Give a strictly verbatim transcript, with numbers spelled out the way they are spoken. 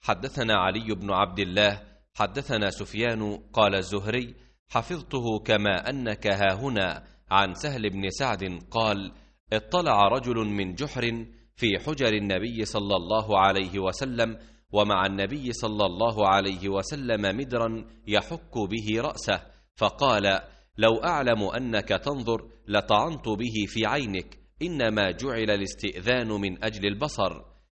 حدثنا علي بن عبد الله حدثنا سفيان قال الزهري: حفظته كما أنك هاهنا عن سهل بن سعد قال: اطلع رجل من جحر في حجر النبي صلى الله عليه وسلم، ومع النبي صلى الله عليه وسلم مدرا يحك به رأسه، فقال: لو أعلم أنك تنظر لطعنت به في عينك، إنما جعل الاستئذان من أجل البصر.